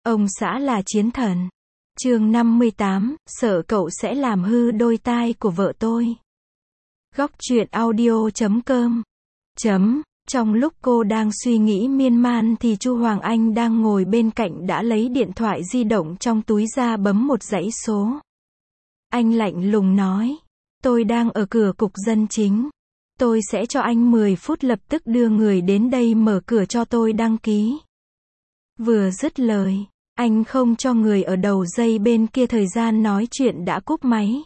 Ông xã là chiến thần. Chương 58, sợ cậu sẽ làm hư đôi tai của vợ tôi. Góc truyện audio.com. Trong lúc cô đang suy nghĩ miên man thì Chu Hoàng Anh đang ngồi bên cạnh đã lấy điện thoại di động trong túi ra bấm một dãy số. Anh lạnh lùng nói, tôi đang ở cửa cục dân chính. Tôi sẽ cho anh 10 phút lập tức đưa người đến đây mở cửa cho tôi đăng ký. Vừa dứt lời, anh không cho người ở đầu dây bên kia thời gian nói chuyện đã cúp máy.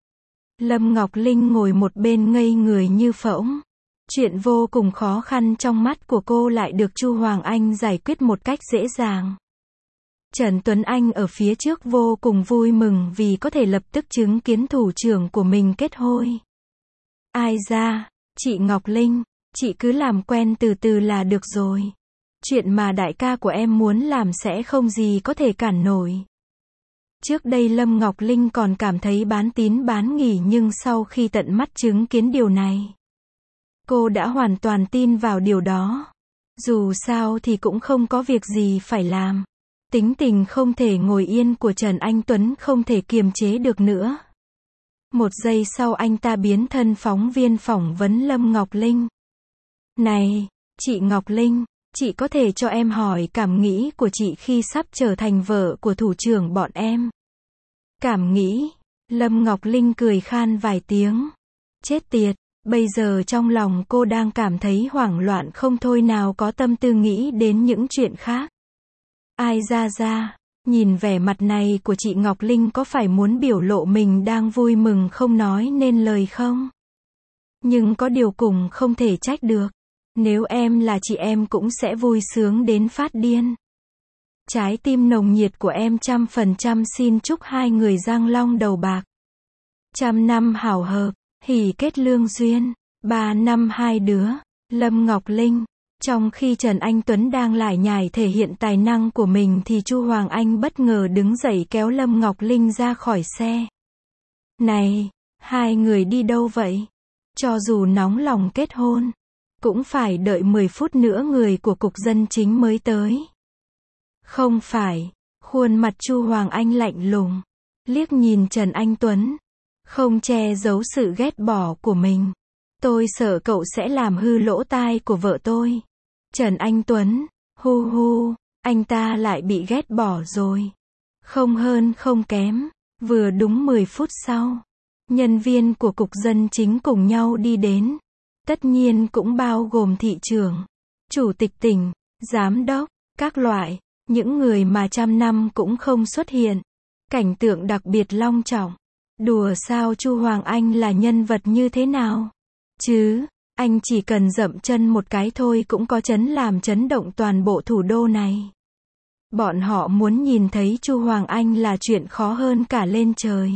Lâm Ngọc Linh ngồi một bên ngây người như phỗng. Chuyện vô cùng khó khăn trong mắt của cô lại được Chu Hoàng Anh giải quyết một cách dễ dàng. Trần Tuấn Anh ở phía trước vô cùng vui mừng vì có thể lập tức chứng kiến thủ trưởng của mình kết hôn. Ai ra, chị Ngọc Linh, chị cứ làm quen từ từ là được rồi. Chuyện mà đại ca của em muốn làm sẽ không gì có thể cản nổi. Trước đây Lâm Ngọc Linh còn cảm thấy bán tín bán nghi nhưng sau khi tận mắt chứng kiến điều này, cô đã hoàn toàn tin vào điều đó. Dù sao thì cũng không có việc gì phải làm. Tính tình không thể ngồi yên của Trần Anh Tuấn không thể kiềm chế được nữa. Một giây sau anh ta biến thân phóng viên phỏng vấn Lâm Ngọc Linh. Này, chị Ngọc Linh, chị có thể cho em hỏi cảm nghĩ của chị khi sắp trở thành vợ của thủ trưởng bọn em? Cảm nghĩ? Lâm Ngọc Linh cười khan vài tiếng. Chết tiệt, bây giờ trong lòng cô đang cảm thấy hoảng loạn không thôi nào có tâm tư nghĩ đến những chuyện khác. Ai ra, nhìn vẻ mặt này của chị Ngọc Linh có phải muốn biểu lộ mình đang vui mừng không nói nên lời không? Nhưng có điều cùng không thể trách được. Nếu em là chị em cũng sẽ vui sướng đến phát điên. Trái tim nồng nhiệt của em 100% xin chúc hai người răng long đầu bạc. 100 năm hảo hợp, hỷ kết lương duyên, 3 năm hai đứa. Lâm Ngọc Linh. Trong khi Trần Anh Tuấn đang lải nhải thể hiện tài năng của mình thì Chu Hoàng Anh bất ngờ đứng dậy kéo Lâm Ngọc Linh ra khỏi xe. Này, hai người đi đâu vậy? Cho dù nóng lòng kết hôn, cũng phải đợi 10 phút nữa người của cục dân chính mới tới. Không phải, khuôn mặt Chu Hoàng Anh lạnh lùng, liếc nhìn Trần Anh Tuấn, không che giấu sự ghét bỏ của mình. Tôi sợ cậu sẽ làm hư lỗ tai của vợ tôi. Trần Anh Tuấn, hu, anh ta lại bị ghét bỏ rồi. Không hơn không kém, vừa đúng 10 phút sau, nhân viên của cục dân chính cùng nhau đi đến. Tất nhiên cũng bao gồm thị trưởng, chủ tịch tỉnh, giám đốc, các loại, những người mà 100 năm cũng không xuất hiện. Cảnh tượng đặc biệt long trọng. Đùa sao Chu Hoàng Anh là nhân vật như thế nào? Chứ, anh chỉ cần dậm chân một cái thôi cũng có làm chấn động toàn bộ thủ đô này. Bọn họ muốn nhìn thấy Chu Hoàng Anh là chuyện khó hơn cả lên trời.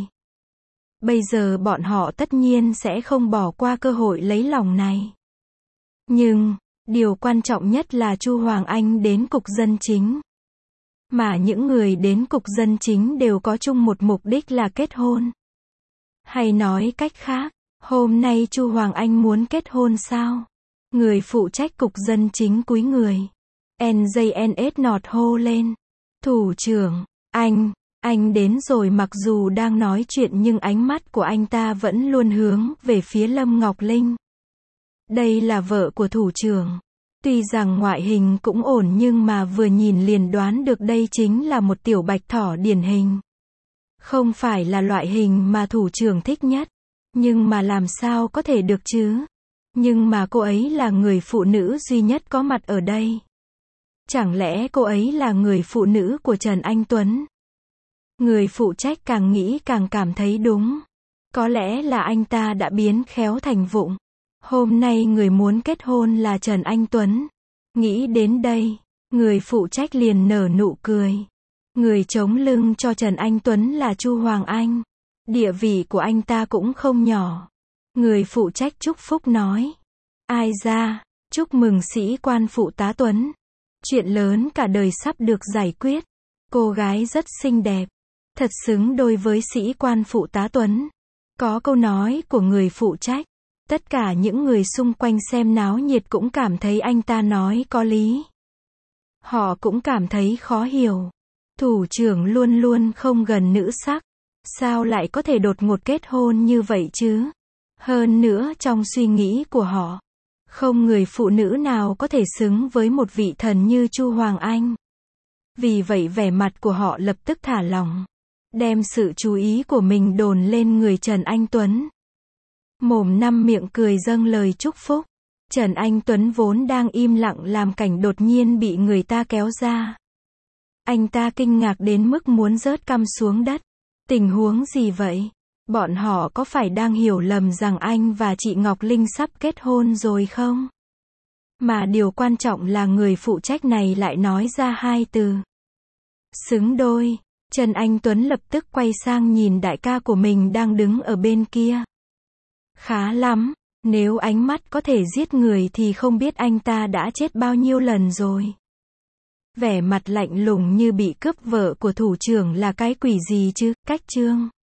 Bây giờ bọn họ tất nhiên sẽ không bỏ qua cơ hội lấy lòng này. Nhưng, điều quan trọng nhất là Chu Hoàng Anh đến cục dân chính. Mà những người đến cục dân chính đều có chung một mục đích là kết hôn. Hay nói cách khác, hôm nay Chu Hoàng Anh muốn kết hôn sao? Người phụ trách cục dân chính cúi người. NJNS nọt hô lên. Thủ trưởng, anh đến rồi. Mặc dù đang nói chuyện nhưng ánh mắt của anh ta vẫn luôn hướng về phía Lâm Ngọc Linh. Đây là vợ của thủ trưởng. Tuy rằng ngoại hình cũng ổn nhưng mà vừa nhìn liền đoán được đây chính là một tiểu bạch thỏ điển hình. Không phải là loại hình mà thủ trưởng thích nhất. Nhưng mà làm sao có thể được chứ? Nhưng mà cô ấy là người phụ nữ duy nhất có mặt ở đây. Chẳng lẽ cô ấy là người phụ nữ của Trần Anh Tuấn? Người phụ trách càng nghĩ càng cảm thấy đúng. Có lẽ là anh ta đã biến khéo thành vụng. Hôm nay người muốn kết hôn là Trần Anh Tuấn. Nghĩ đến đây, người phụ trách liền nở nụ cười. Người chống lưng cho Trần Anh Tuấn là Chu Hoàng Anh. Địa vị của anh ta cũng không nhỏ. Người phụ trách chúc phúc nói. Ai ra, chúc mừng sĩ quan phụ tá Tuấn. Chuyện lớn cả đời sắp được giải quyết. Cô gái rất xinh đẹp. Thật xứng đôi với sĩ quan phụ tá Tuấn. Có câu nói của người phụ trách. Tất cả những người xung quanh xem náo nhiệt cũng cảm thấy anh ta nói có lý. Họ cũng cảm thấy khó hiểu. Thủ trưởng luôn luôn không gần nữ sắc. Sao lại có thể đột ngột kết hôn như vậy chứ? Hơn nữa trong suy nghĩ của họ, không người phụ nữ nào có thể xứng với một vị thần như Chu Hoàng Anh. Vì vậy vẻ mặt của họ lập tức thả lỏng, đem sự chú ý của mình dồn lên người Trần Anh Tuấn. Mồm năm miệng cười dâng lời chúc phúc. Trần Anh Tuấn vốn đang im lặng làm cảnh đột nhiên bị người ta kéo ra. Anh ta kinh ngạc đến mức muốn rớt cằm xuống đất. Tình huống gì vậy? Bọn họ có phải đang hiểu lầm rằng anh và chị Ngọc Linh sắp kết hôn rồi không? Mà điều quan trọng là người phụ trách này lại nói ra hai từ. Xứng đôi. Trần Anh Tuấn lập tức quay sang nhìn đại ca của mình đang đứng ở bên kia. Khá lắm, nếu ánh mắt có thể giết người thì không biết anh ta đã chết bao nhiêu lần rồi. Vẻ mặt lạnh lùng như bị cướp vợ của thủ trưởng là cái quỷ gì chứ, Cách Trương.